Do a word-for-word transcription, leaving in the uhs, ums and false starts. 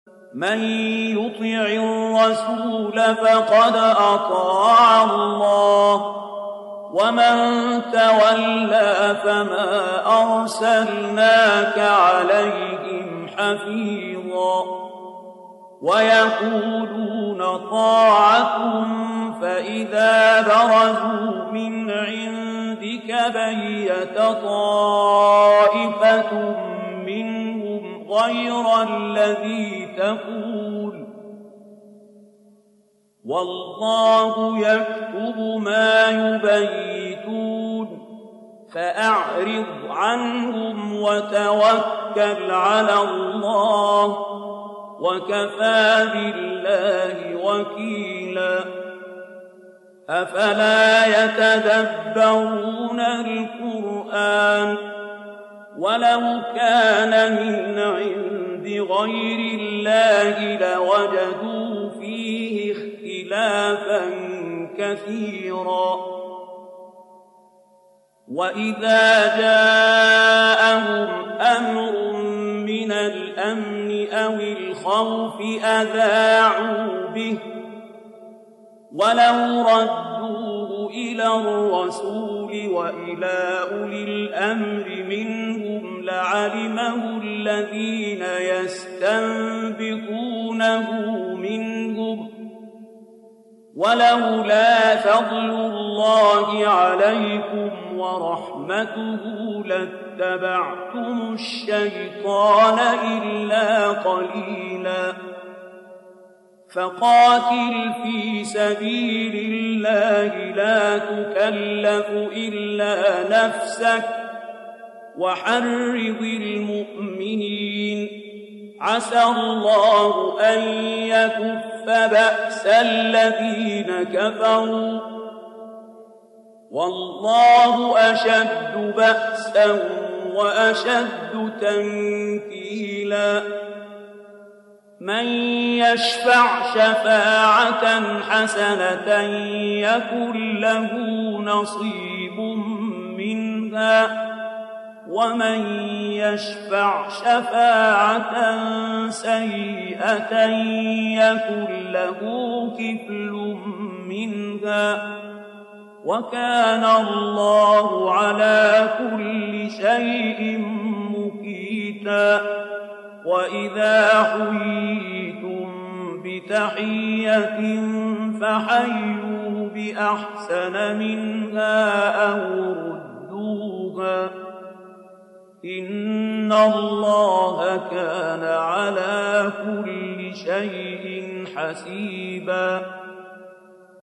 من يطع الرسول فقد أطاع الله ومن تولى فما أرسلناك عليهم حفيظا ويقولون طاعة فإذا برزوا من عندك بيت طائفة منهم غير الذي تقول والله يكتب ما يبيتون فأعرض عنهم وتوكل على الله وكفى بالله وكيلا أفلا يتدبرون القرآن ولو كان من عند غير الله لوجدوا فيه اختلافا كثيرا وإذا جاءهم أمر من الأمن أو الخوف أذاعوا به ولو ردوه إلى الرسول وإلى أولي الأمر منهم لعلمه الذين يستنبطونه منهم ولولا فضل الله عليكم ورحمته لاتبعتم الشيطان إلا قليلا فقاتل في سبيل الله لا تكلف إلا نفسك وحرض المؤمنين عسى الله أن يكف بأس الذين كفروا والله أشد بأسا وأشد تنكيلا من يشفع شفاعة حسنة يكن له نصيب منها ومن يشفع شفاعة سيئة يكن له كفل منها وكان الله على كل شيء مقيتا وإذا حييتم بتحية فحيوا بأحسن منها أو ردوها إن الله كان على كل شيء حسيبا